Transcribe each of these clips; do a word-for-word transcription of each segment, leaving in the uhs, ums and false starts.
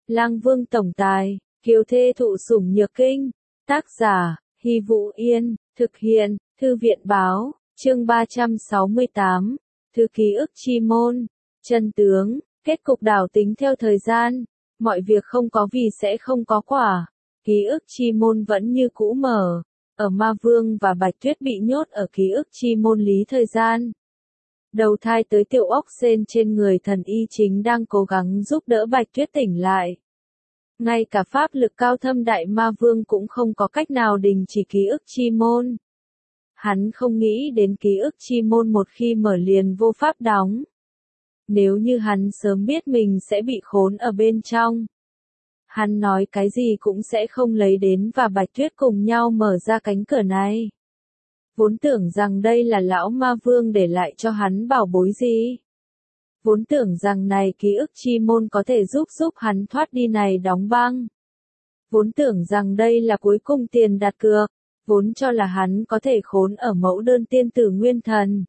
Lang Vương tổng tài, kiều thê thụ sủng nhược kinh. Tác giả, Hy Vũ Yên, thực hiện, Thư viện báo, chương ba trăm sáu mươi tám, Thư ký ức chi môn, chân tướng, kết cục đảo tính theo thời gian, mọi việc không có vì sẽ không có quả, ký ức chi môn vẫn như cũ mở, ở Ma Vương và Bạch Tuyết bị nhốt ở ký ức chi môn lý thời gian. Đầu thai tới tiểu ốc sên trên người thần y chính đang cố gắng giúp đỡ Bạch Tuyết tỉnh lại. Ngay cả pháp lực cao thâm đại ma vương cũng không có cách nào đình chỉ ký ức chi môn. Hắn không nghĩ đến ký ức chi môn một khi mở liền vô pháp đóng. Nếu như hắn sớm biết mình sẽ bị khốn ở bên trong, hắn nói cái gì cũng sẽ không lấy đến và Bạch Tuyết cùng nhau mở ra cánh cửa này. Vốn tưởng rằng đây là lão ma vương để lại cho hắn bảo bối gì. Vốn tưởng rằng này ký ức chi môn có thể giúp giúp hắn thoát đi này đóng băng. Vốn tưởng rằng đây là cuối cùng tiền đặt cược, vốn cho là hắn có thể khốn ở mẫu đơn tiên tử nguyên thần.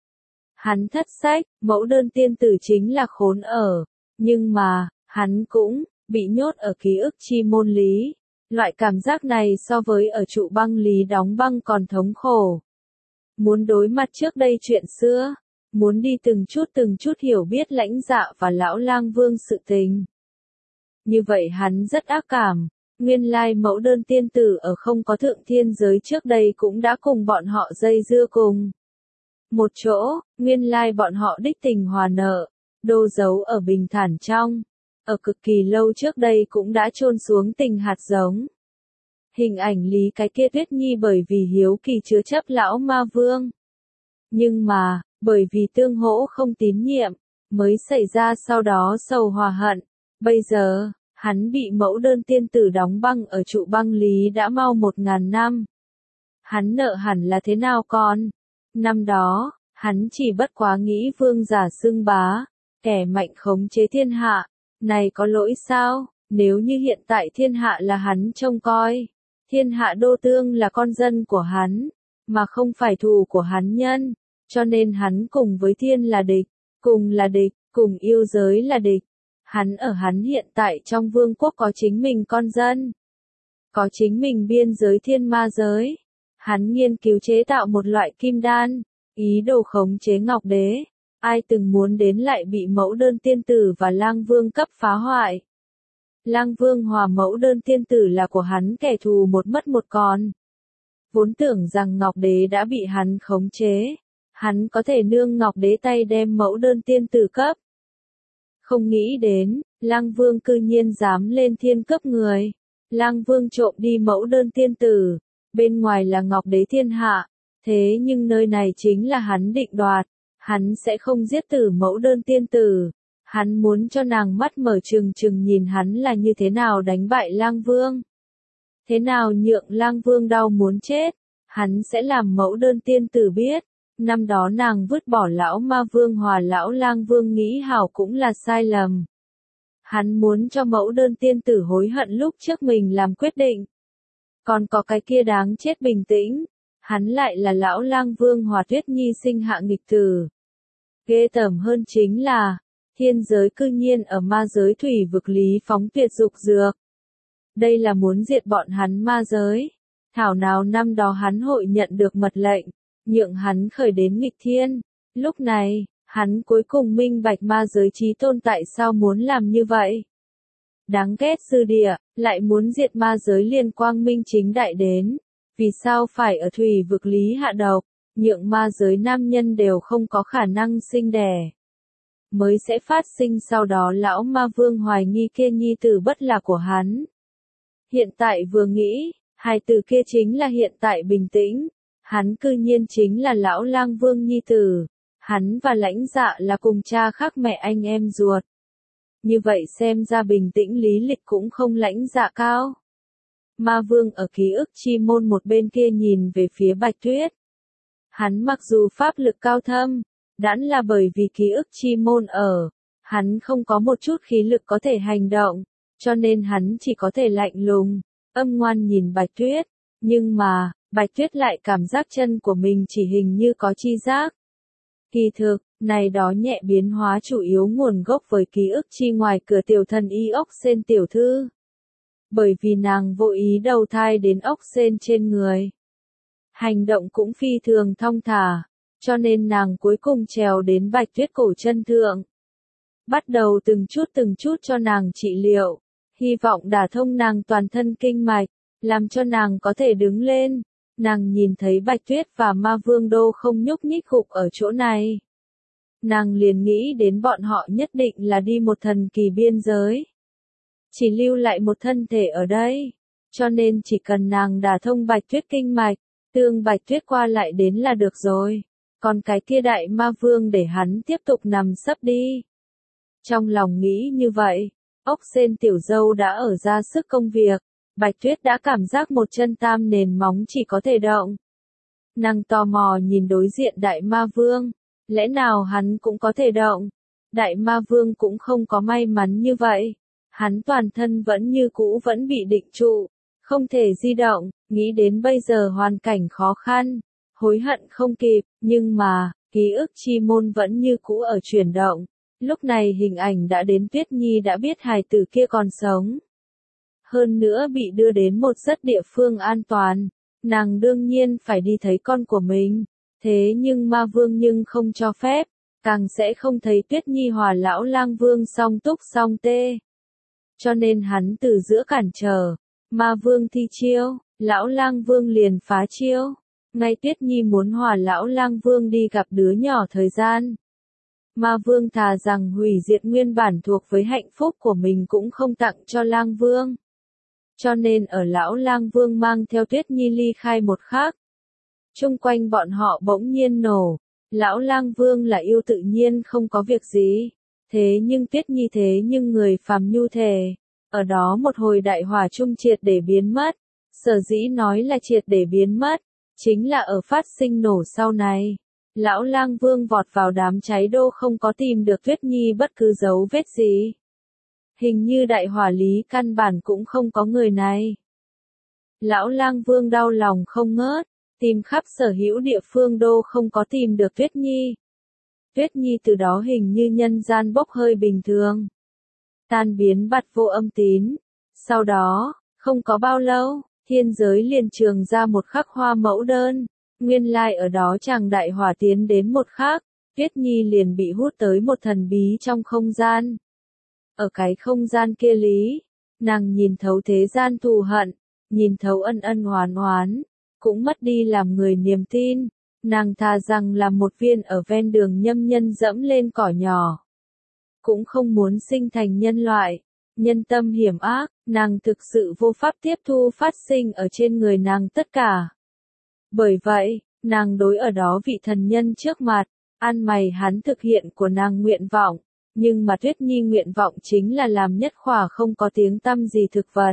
Hắn thất sách, mẫu đơn tiên tử chính là khốn ở, nhưng mà, hắn cũng bị nhốt ở ký ức chi môn lý. Loại cảm giác này so với ở trụ băng lý đóng băng còn thống khổ. Muốn đối mặt trước đây chuyện xưa, muốn đi từng chút từng chút hiểu biết lãnh dạ và lão lang vương sự tình. Như vậy hắn rất ác cảm, nguyên lai mẫu đơn tiên tử ở không có thượng thiên giới trước đây cũng đã cùng bọn họ dây dưa cùng. Một chỗ, nguyên lai bọn họ đích tình hòa nợ, đô giấu ở bình thản trong, ở cực kỳ lâu trước đây cũng đã chôn xuống tình hạt giống. Hình ảnh lý cái kia Tuyết Nhi bởi vì hiếu kỳ chứa chấp lão ma vương. Nhưng mà, bởi vì tương hỗ không tín nhiệm, mới xảy ra sau đó sầu hòa hận. Bây giờ, hắn bị mẫu đơn tiên tử đóng băng ở trụ băng lý đã mau một ngàn năm. Hắn nợ hẳn là thế nào con? Năm đó, hắn chỉ bất quá nghĩ vương giả xưng bá, kẻ mạnh khống chế thiên hạ. Này có lỗi sao, nếu như hiện tại thiên hạ là hắn trông coi, thiên hạ đô tương là con dân của hắn, mà không phải thù của hắn nhân, cho nên hắn cùng với thiên là địch, cùng là địch, cùng yêu giới là địch. Hắn ở hắn hiện tại trong vương quốc có chính mình con dân, có chính mình biên giới thiên ma giới. Hắn nghiên cứu chế tạo một loại kim đan, ý đồ khống chế Ngọc Đế. Ai từng muốn đến lại bị mẫu đơn tiên tử và lang vương cấp phá hoại. Lang vương hòa mẫu đơn tiên tử là của hắn kẻ thù một mất một còn. Vốn tưởng rằng Ngọc Đế đã bị hắn khống chế, hắn có thể nương Ngọc Đế tay đem mẫu đơn tiên tử cấp. Không nghĩ đến, lang vương cư nhiên dám lên thiên cấp người. Lang vương trộm đi mẫu đơn tiên tử, bên ngoài là Ngọc Đế thiên hạ, thế nhưng nơi này chính là hắn định đoạt. Hắn sẽ không giết tử mẫu đơn tiên tử. Hắn muốn cho nàng mắt mở trừng trừng nhìn hắn là như thế nào đánh bại lang vương. Thế nào nhượng lang vương đau muốn chết. Hắn sẽ làm mẫu đơn tiên tử biết. Năm đó nàng vứt bỏ lão ma vương hòa lão lang vương nghĩ hảo cũng là sai lầm. Hắn muốn cho mẫu đơn tiên tử hối hận lúc trước mình làm quyết định. Còn có cái kia đáng chết bình tĩnh. Hắn lại là lão lang vương hòa Tuyết Nhi sinh hạ nghịch tử. Ghê tởm hơn chính là, thiên giới cư nhiên ở ma giới thủy vực lý phóng tuyệt dục dược. Đây là muốn diệt bọn hắn ma giới. Thảo nào năm đó hắn hội nhận được mật lệnh, nhượng hắn khởi đến nghịch thiên. Lúc này, hắn cuối cùng minh bạch ma giới chí tôn tại sao muốn làm như vậy. Đáng ghét sư địa, lại muốn diệt ma giới liền quang minh chính đại đến. Vì sao phải ở thủy vực lý hạ độc, nhượng ma giới nam nhân đều không có khả năng sinh đẻ. Mới sẽ phát sinh sau đó lão ma vương hoài nghi kia nhi tử bất là của hắn. Hiện tại vừa nghĩ, hai tử kia chính là hiện tại bình tĩnh. Hắn cư nhiên chính là lão lang vương nhi tử. Hắn và lãnh dạ là cùng cha khác mẹ anh em ruột. Như vậy xem ra bình tĩnh lý lịch cũng không lãnh dạ cao. Ma vương ở ký ức chi môn một bên kia nhìn về phía Bạch Tuyết. Hắn mặc dù pháp lực cao thâm, đãn là bởi vì ký ức chi môn ở, hắn không có một chút khí lực có thể hành động, cho nên hắn chỉ có thể lạnh lùng, âm ngoan nhìn Bạch Tuyết. Nhưng mà, Bạch Tuyết lại cảm giác chân của mình chỉ hình như có chi giác. Kỳ thực, này đó nhẹ biến hóa chủ yếu nguồn gốc với ký ức chi ngoài cửa tiểu thần y ốc sên tiểu thư. Bởi vì nàng vô ý đầu thai đến ốc sên trên người. Hành động cũng phi thường thong thả, cho nên nàng cuối cùng trèo đến Bạch Tuyết cổ chân thượng. Bắt đầu từng chút từng chút cho nàng trị liệu, hy vọng đả thông nàng toàn thân kinh mạch, làm cho nàng có thể đứng lên. Nàng nhìn thấy Bạch Tuyết và Ma Vương Đô không nhúc nhích gục ở chỗ này. Nàng liền nghĩ đến bọn họ nhất định là đi một thần kỳ biên giới. Chỉ lưu lại một thân thể ở đây, cho nên chỉ cần nàng đả thông Bạch Tuyết kinh mạch, tương Bạch Tuyết qua lại đến là được rồi. Còn cái kia đại ma vương để hắn tiếp tục nằm sấp đi. Trong lòng nghĩ như vậy, ốc sên tiểu dâu đã ở ra sức công việc. Bạch Tuyết đã cảm giác một chân tam nền móng chỉ có thể động. Nàng tò mò nhìn đối diện đại ma vương, lẽ nào hắn cũng có thể động? Đại ma vương cũng không có may mắn như vậy. Hắn toàn thân vẫn như cũ vẫn bị định trụ, không thể di động, nghĩ đến bây giờ hoàn cảnh khó khăn, hối hận không kịp, nhưng mà, ký ức chi môn vẫn như cũ ở chuyển động. Lúc này hình ảnh đã đến Tuyết Nhi đã biết hài tử kia còn sống. Hơn nữa bị đưa đến một rất địa phương an toàn, nàng đương nhiên phải đi thấy con của mình. Thế nhưng ma vương nhưng không cho phép, càng sẽ không thấy Tuyết Nhi hòa lão lang vương song túc song tê. Cho nên hắn từ giữa cản trở, ma vương thi chiêu, lão lang vương liền phá chiêu. Ngay Tuyết Nhi muốn hòa lão lang vương đi gặp đứa nhỏ thời gian. Ma vương thà rằng hủy diệt nguyên bản thuộc với hạnh phúc của mình cũng không tặng cho lang vương. Cho nên ở lão lang vương mang theo Tuyết Nhi ly khai một khắc. Trung quanh bọn họ bỗng nhiên nổ. Lão lang vương là yêu tự nhiên không có việc gì. Thế nhưng Tuyết Nhi thế nhưng người phàm nhu thể. Ở đó một hồi đại hỏa trung triệt để biến mất. Sở dĩ nói là triệt để biến mất. Chính là ở phát sinh nổ sau này. Lão lang vương vọt vào đám cháy đô không có tìm được Tuyết Nhi bất cứ dấu vết gì. Hình như đại hỏa lý căn bản cũng không có người này. Lão lang vương đau lòng không ngớt, tìm khắp sở hữu địa phương đô không có tìm được Tuyết Nhi. Tuyết Nhi từ đó hình như nhân gian bốc hơi bình thường. Tan biến bặt vô âm tín. Sau đó, không có bao lâu, thiên giới liền trường ra một khắc hoa mẫu đơn. Nguyên lai ở đó chàng đại hỏa tiến đến một khắc, Tuyết Nhi liền bị hút tới một thần bí trong không gian. Ở cái không gian kia lý, nàng nhìn thấu thế gian thù hận, nhìn thấu ân ân oán oán, cũng mất đi làm người niềm tin. Nàng thà rằng là một viên ở ven đường nhâm nhân dẫm lên cỏ nhỏ. Cũng không muốn sinh thành nhân loại, nhân tâm hiểm ác, nàng thực sự vô pháp tiếp thu phát sinh ở trên người nàng tất cả. Bởi vậy, nàng đối ở đó vị thần nhân trước mặt, ăn mày hắn thực hiện của nàng nguyện vọng, nhưng mà Tuyết Nhi nguyện vọng chính là làm nhất khỏa không có tiếng tăm gì thực vật.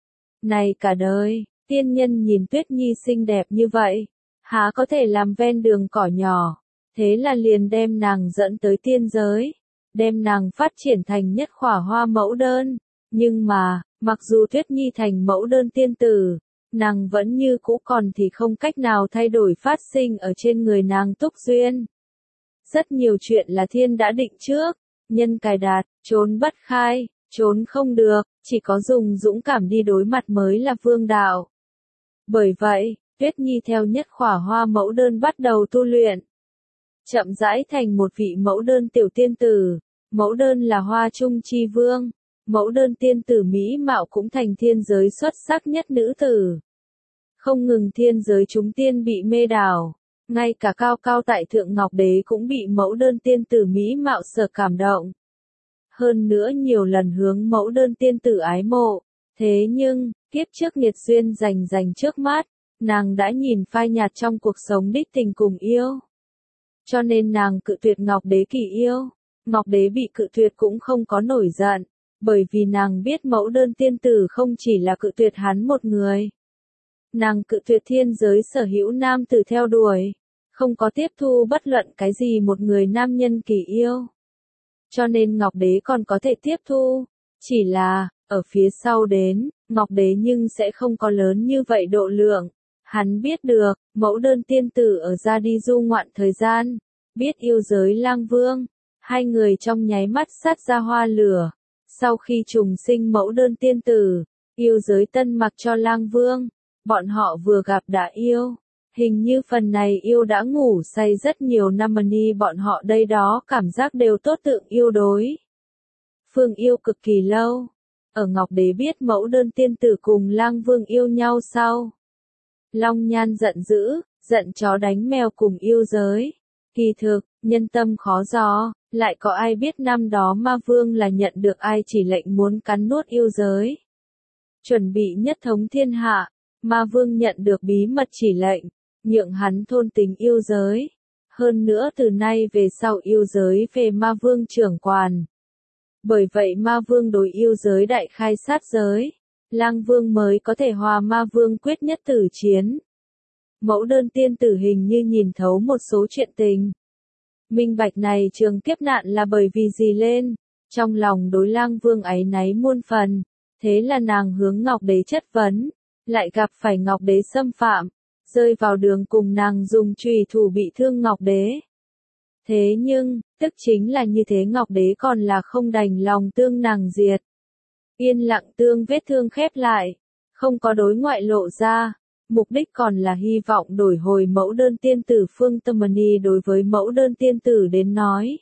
Này cả đời, tiên nhân nhìn Tuyết Nhi xinh đẹp như vậy, há có thể làm ven đường cỏ nhỏ, thế là liền đem nàng dẫn tới tiên giới, đem nàng phát triển thành nhất khỏa hoa mẫu đơn, nhưng mà, mặc dù Tuyết Nhi thành mẫu đơn tiên tử, nàng vẫn như cũ còn thì không cách nào thay đổi phát sinh ở trên người nàng túc duyên. Rất nhiều chuyện là thiên đã định trước, nhân cài đạt, trốn bất khai, trốn không được, chỉ có dùng dũng cảm đi đối mặt mới là vương đạo. Bởi vậy, Tuyết Nhi theo nhất khỏa hoa mẫu đơn bắt đầu tu luyện. Chậm rãi thành một vị mẫu đơn tiểu tiên tử, mẫu đơn là hoa trung chi vương, mẫu đơn tiên tử mỹ mạo cũng thành thiên giới xuất sắc nhất nữ tử. Không ngừng thiên giới chúng tiên bị mê đảo, ngay cả cao cao tại thượng Ngọc Đế cũng bị mẫu đơn tiên tử mỹ mạo sở cảm động. Hơn nữa nhiều lần hướng mẫu đơn tiên tử ái mộ, thế nhưng, kiếp trước nghiệt duyên rành rành trước mắt, nàng đã nhìn phai nhạt trong cuộc sống đích tình cùng yêu. Cho nên nàng cự tuyệt Ngọc Đế kỳ yêu, Ngọc Đế bị cự tuyệt cũng không có nổi giận, bởi vì nàng biết mẫu đơn tiên tử không chỉ là cự tuyệt hắn một người. Nàng cự tuyệt thiên giới sở hữu nam tử theo đuổi, không có tiếp thu bất luận cái gì một người nam nhân kỳ yêu. Cho nên Ngọc Đế còn có thể tiếp thu, chỉ là, ở phía sau đến, Ngọc Đế nhưng sẽ không có lớn như vậy độ lượng. Hắn biết được, mẫu đơn tiên tử ở ra đi du ngoạn thời gian, biết yêu giới lang vương, hai người trong nháy mắt sát ra hoa lửa. Sau khi trùng sinh mẫu đơn tiên tử, yêu giới tân mặc cho lang vương, bọn họ vừa gặp đã yêu. Hình như phần này yêu đã ngủ say rất nhiều năm ni bọn họ đây đó cảm giác đều tốt tượng yêu đối. Phương yêu cực kỳ lâu. Ở Ngọc Đế biết mẫu đơn tiên tử cùng lang vương yêu nhau sau. Long Nhan giận dữ, giận chó đánh mèo cùng yêu giới. Kỳ thực, nhân tâm khó dò, lại có ai biết năm đó ma vương là nhận được ai chỉ lệnh muốn cắn nuốt yêu giới. Chuẩn bị nhất thống thiên hạ, ma vương nhận được bí mật chỉ lệnh, nhượng hắn thôn tính yêu giới. Hơn nữa từ nay về sau yêu giới về ma vương trưởng quản. Bởi vậy ma vương đối yêu giới đại khai sát giới, lang vương mới có thể hòa ma vương quyết nhất tử chiến. Mẫu đơn tiên tử hình như nhìn thấu một số chuyện tình. Minh bạch này trường kiếp nạn là bởi vì gì lên, trong lòng đối lang vương áy náy muôn phần, thế là nàng hướng Ngọc Đế chất vấn, lại gặp phải Ngọc Đế xâm phạm, rơi vào đường cùng nàng dùng chùy thủ bị thương Ngọc Đế. Thế nhưng, tức chính là như thế Ngọc Đế còn là không đành lòng tương nàng diệt. Yên lặng tương vết thương khép lại, không có đối ngoại lộ ra, mục đích còn là hy vọng đổi hồi mẫu đơn tiên tử Phương Tâm Ni đối với mẫu đơn tiên tử đến nói.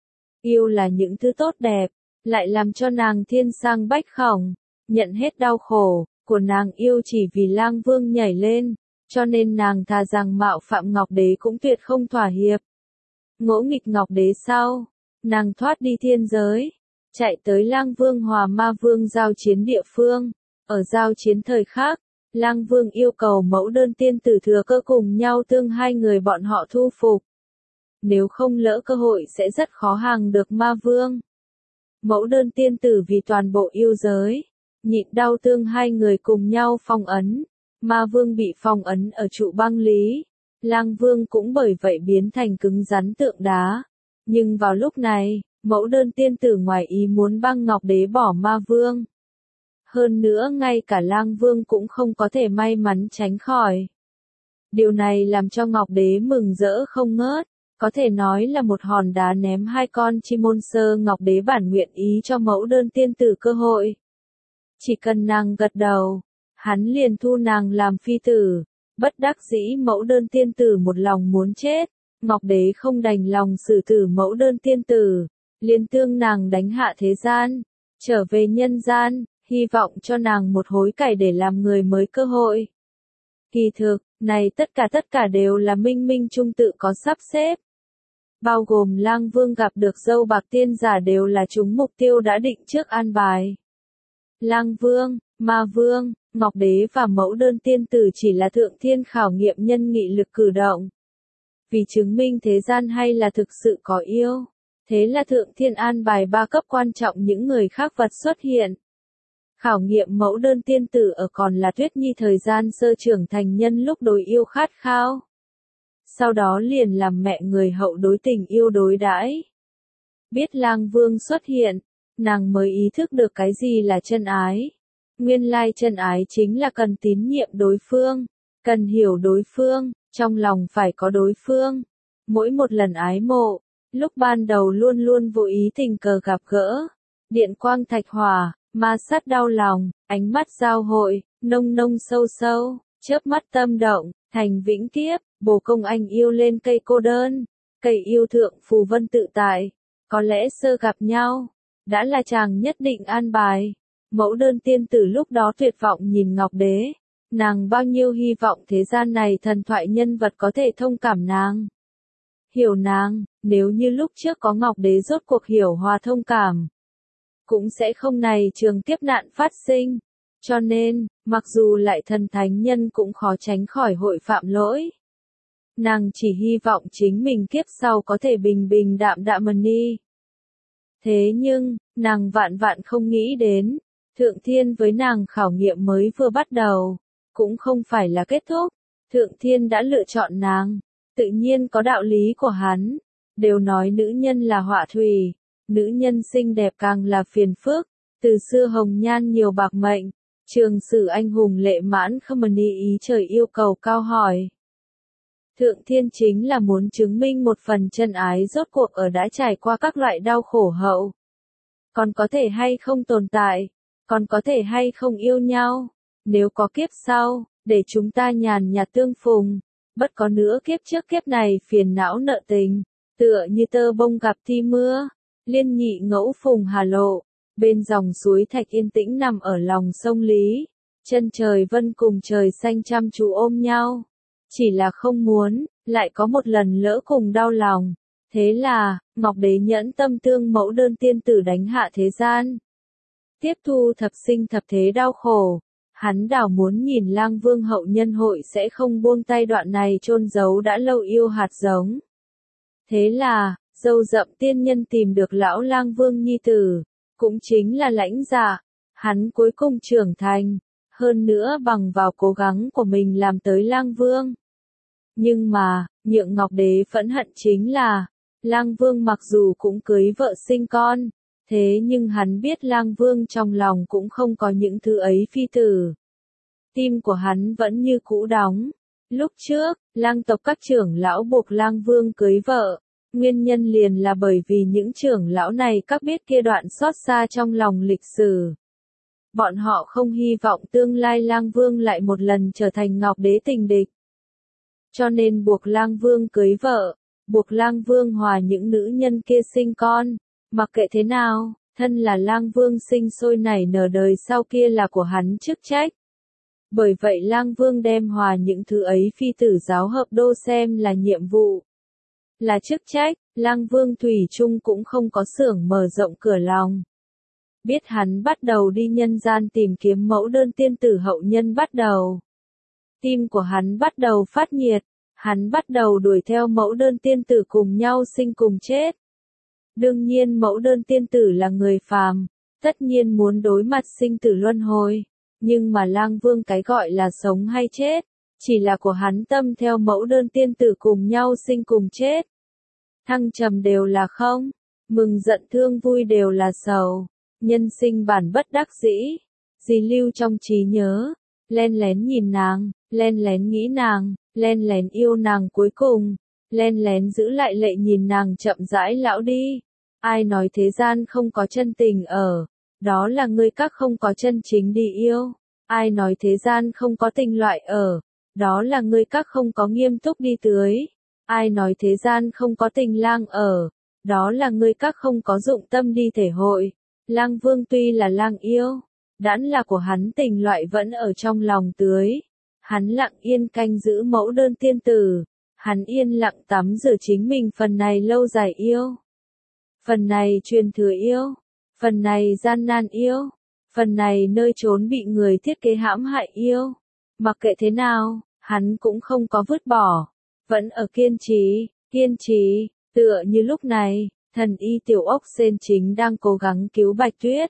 Yêu là những thứ tốt đẹp, lại làm cho nàng thiên sang bách khổng, nhận hết đau khổ, của nàng yêu chỉ vì lang vương nhảy lên, cho nên nàng thà rằng mạo phạm Ngọc Đế cũng tuyệt không thỏa hiệp. Ngỗ nghịch Ngọc Đế sau, nàng thoát đi thiên giới, chạy tới lang vương hòa ma vương giao chiến địa phương. Ở giao chiến thời khác, lang vương yêu cầu mẫu đơn tiên tử thừa cơ cùng nhau tương hai người bọn họ thu phục. Nếu không lỡ cơ hội sẽ rất khó hàng được ma vương. Mẫu đơn tiên tử vì toàn bộ yêu giới, nhịn đau tương hai người cùng nhau phong ấn. Ma vương bị phong ấn ở trụ băng lý. Lang vương cũng bởi vậy biến thành cứng rắn tượng đá. Nhưng vào lúc này, mẫu đơn tiên tử ngoài ý muốn băng Ngọc Đế bỏ ma vương. Hơn nữa ngay cả lang vương cũng không có thể may mắn tránh khỏi. Điều này làm cho Ngọc Đế mừng rỡ không ngớt, có thể nói là một hòn đá ném hai con chim môn sơ. Ngọc Đế bản nguyện ý cho mẫu đơn tiên tử cơ hội. Chỉ cần nàng gật đầu, hắn liền thu nàng làm phi tử. Bất đắc dĩ mẫu đơn tiên tử một lòng muốn chết, Ngọc Đế không đành lòng xử tử mẫu đơn tiên tử, liền tương nàng đánh hạ thế gian, trở về nhân gian, hy vọng cho nàng một hối cải để làm người mới cơ hội. Kỳ thực, này tất cả tất cả đều là minh minh trung tự có sắp xếp. Bao gồm lang vương gặp được dâu bạc tiên giả đều là chúng mục tiêu đã định trước an bài. Lang vương, ma vương, Ngọc Đế và mẫu đơn tiên tử chỉ là thượng thiên khảo nghiệm nhân nghị lực cử động. Vì chứng minh thế gian hay là thực sự có yêu, thế là thượng thiên an bài ba cấp quan trọng những người khác vật xuất hiện. Khảo nghiệm mẫu đơn tiên tử ở còn là Tuyết Nhi thời gian sơ trưởng thành nhân lúc đối yêu khát khao. Sau đó liền làm mẹ người hậu đối tình yêu đối đãi. Biết lang vương xuất hiện, nàng mới ý thức được cái gì là chân ái. Nguyên lai chân ái chính là cần tín nhiệm đối phương, cần hiểu đối phương, trong lòng phải có đối phương. Mỗi một lần ái mộ, lúc ban đầu luôn luôn vô ý tình cờ gặp gỡ. Điện quang thạch hỏa, ma sát đau lòng, ánh mắt giao hội, nông nông sâu sâu, chớp mắt tâm động, thành vĩnh kiếp, bồ công anh yêu lên cây cô đơn. Cây yêu thượng phù vân tự tại, có lẽ sơ gặp nhau, đã là chàng nhất định an bài. Mẫu đơn tiên tử lúc đó tuyệt vọng nhìn Ngọc Đế, nàng bao nhiêu hy vọng thế gian này thần thoại nhân vật có thể thông cảm nàng. Hiểu nàng, nếu như lúc trước có Ngọc Đế rốt cuộc hiểu hòa thông cảm, cũng sẽ không này trường kiếp nạn phát sinh. Cho nên, mặc dù lại thần thánh nhân cũng khó tránh khỏi hội phạm lỗi. Nàng chỉ hy vọng chính mình kiếp sau có thể bình bình đạm đạm ni. Thế nhưng, nàng vạn vạn không nghĩ đến, Thượng Thiên với nàng khảo nghiệm mới vừa bắt đầu, cũng không phải là kết thúc. Thượng Thiên đã lựa chọn nàng, tự nhiên có đạo lý của hắn. Đều nói nữ nhân là họa thủy, nữ nhân xinh đẹp càng là phiền phức. Từ xưa hồng nhan nhiều bạc mệnh, trường sử anh hùng lệ mãn không mần ý trời yêu cầu cao hỏi. Thượng thiên chính là muốn chứng minh một phần chân ái rốt cuộc ở đã trải qua các loại đau khổ hậu. Còn có thể hay không tồn tại, còn có thể hay không yêu nhau, nếu có kiếp sau, để chúng ta nhàn nhạt tương phùng, bất có nữa kiếp trước kiếp này phiền não nợ tình, tựa như tơ bông gặp thi mưa, liên nhị ngẫu phùng hà lộ, bên dòng suối thạch yên tĩnh nằm ở lòng sông Lý, chân trời vân cùng trời xanh chăm chú ôm nhau, chỉ là không muốn, lại có một lần lỡ cùng đau lòng. Thế là, Ngọc Đế nhẫn tâm tương mẫu đơn tiên tử đánh hạ thế gian. Tiếp thu thập sinh thập thế đau khổ, hắn đảo muốn nhìn Lang Vương hậu nhân hội sẽ không buông tay đoạn này chôn giấu đã lâu yêu hạt giống. Thế là, dâu dậm tiên nhân tìm được lão Lang Vương nhi tử, cũng chính là Lãnh Dạ, hắn cuối cùng trưởng thành, hơn nữa bằng vào cố gắng của mình làm tới Lang Vương. Nhưng mà, nhượng Ngọc Đế phẫn hận chính là, Lang Vương mặc dù cũng cưới vợ sinh con, thế nhưng hắn biết Lang Vương trong lòng cũng không có những thứ ấy phi tử. Tim của hắn vẫn như cũ đóng. Lúc trước, Lang tộc các trưởng lão buộc Lang Vương cưới vợ, nguyên nhân liền là bởi vì những trưởng lão này các biết kia đoạn xót xa trong lòng lịch sử. Bọn họ không hy vọng tương lai Lang Vương lại một lần trở thành Ngọc Đế tình địch. Cho nên buộc Lang Vương cưới vợ, buộc Lang Vương hòa những nữ nhân kia sinh con, mặc kệ thế nào, thân là Lang Vương sinh sôi nảy nở đời sau kia là của hắn chức trách. Bởi vậy Lang Vương đem hòa những thứ ấy phi tử giáo hợp đô xem là nhiệm vụ, là chức trách, Lang Vương thủy chung cũng không có xưởng mở rộng cửa lòng. Biết hắn bắt đầu đi nhân gian tìm kiếm mẫu đơn tiên tử hậu nhân bắt đầu. Tim của hắn bắt đầu phát nhiệt, hắn bắt đầu đuổi theo mẫu đơn tiên tử cùng nhau sinh cùng chết. Đương nhiên mẫu đơn tiên tử là người phàm, tất nhiên muốn đối mặt sinh tử luân hồi, nhưng mà Lang Vương cái gọi là sống hay chết, chỉ là của hắn tâm theo mẫu đơn tiên tử cùng nhau sinh cùng chết. Thăng trầm đều là không, mừng giận thương vui đều là sầu, nhân sinh bản bất đắc dĩ, gì lưu trong trí nhớ, len lén nhìn nàng, len lén nghĩ nàng, len lén yêu nàng cuối cùng, len lén giữ lại lệ nhìn nàng chậm rãi lão đi. Ai nói thế gian không có chân tình ở, đó là ngươi các không có chân chính đi yêu. Ai nói thế gian không có tình loại ở, đó là ngươi các không có nghiêm túc đi tưới. Ai nói thế gian không có tình lang ở, đó là ngươi các không có dụng tâm đi thể hội. Lang Vương tuy là lang yêu, đãn là của hắn tình loại vẫn ở trong lòng tưới. Hắn lặng yên canh giữ mẫu đơn tiên tử, hắn yên lặng tắm rửa chính mình phần này lâu dài yêu. Phần này truyền thừa yêu, phần này gian nan yêu, phần này nơi trốn bị người thiết kế hãm hại yêu. Mặc kệ thế nào, hắn cũng không có vứt bỏ, vẫn ở kiên trì, kiên trì, tựa như lúc này, thần y tiểu ốc sen chính đang cố gắng cứu Bạch Tuyết.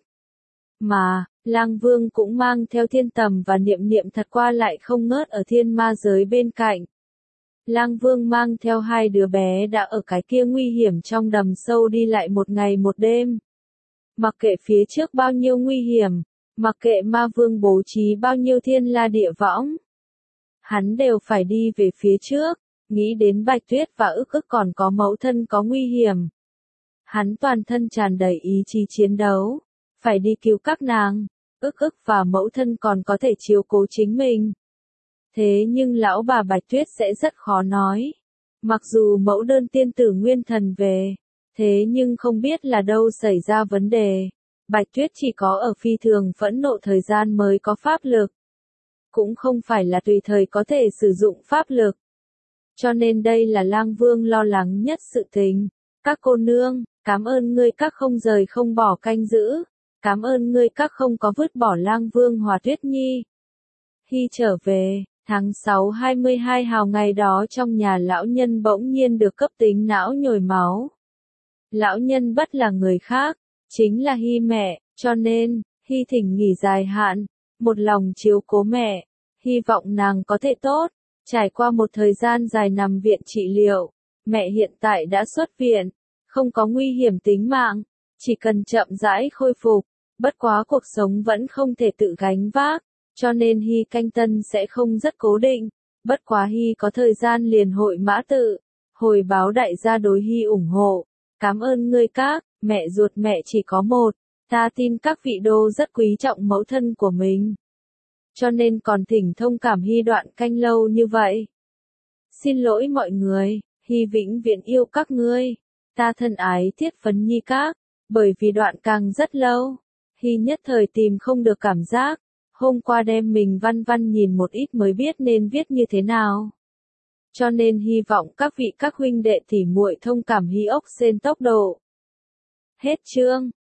Mà, Lang Vương cũng mang theo thiên tầm và niệm niệm thật qua lại không ngớt ở thiên ma giới bên cạnh. Lang Vương mang theo hai đứa bé đã ở cái kia nguy hiểm trong đầm sâu đi lại một ngày một đêm. Mặc kệ phía trước bao nhiêu nguy hiểm, mặc kệ ma vương bố trí bao nhiêu thiên la địa võng, hắn đều phải đi về phía trước, nghĩ đến Bạch Tuyết và ức ức còn có mẫu thân có nguy hiểm. Hắn toàn thân tràn đầy ý chí chiến đấu, phải đi cứu các nàng, ức ức và mẫu thân còn có thể chiếu cố chính mình. Thế nhưng lão bà Bạch Tuyết sẽ rất khó nói. Mặc dù mẫu đơn tiên tử nguyên thần về, thế nhưng không biết là đâu xảy ra vấn đề. Bạch Tuyết chỉ có ở phi thường phẫn nộ thời gian mới có pháp lực. Cũng không phải là tùy thời có thể sử dụng pháp lực. Cho nên đây là Lang Vương lo lắng nhất sự tình. Các cô nương, cảm ơn ngươi các không rời không bỏ canh giữ. Cảm ơn ngươi các không có vứt bỏ Lang Vương Hòa Tuyết Nhi. Khi trở về, tháng sáu hai mươi hai hào ngày đó trong nhà lão nhân bỗng nhiên được cấp tính não nhồi máu. Lão nhân bất là người khác, chính là Hy mẹ, cho nên, Hy thỉnh nghỉ dài hạn, một lòng chiếu cố mẹ, hy vọng nàng có thể tốt. Trải qua một thời gian dài nằm viện trị liệu, mẹ hiện tại đã xuất viện, không có nguy hiểm tính mạng, chỉ cần chậm rãi khôi phục, bất quá cuộc sống vẫn không thể tự gánh vác, cho nên Hy canh tân sẽ không rất cố định, Bất quá Hy có thời gian liền hội mã tự, hồi báo đại gia đối Hy ủng hộ. Cảm ơn ngươi các, mẹ ruột mẹ chỉ có một, ta tin các vị đô rất quý trọng mẫu thân của mình. Cho nên còn thỉnh thông cảm Hy đoạn canh lâu như vậy. Xin lỗi mọi người, Hy vĩnh viễn yêu các ngươi. Ta thân ái Thiết Phấn Nhi các, bởi vì đoạn càng rất lâu. Hy nhất thời tìm không được cảm giác. Hôm qua đem mình văn văn nhìn một ít mới biết nên viết như thế nào. Cho nên hy vọng các vị các huynh đệ tỉ muội thông cảm Hy ốc sen tốc độ. Hết chương.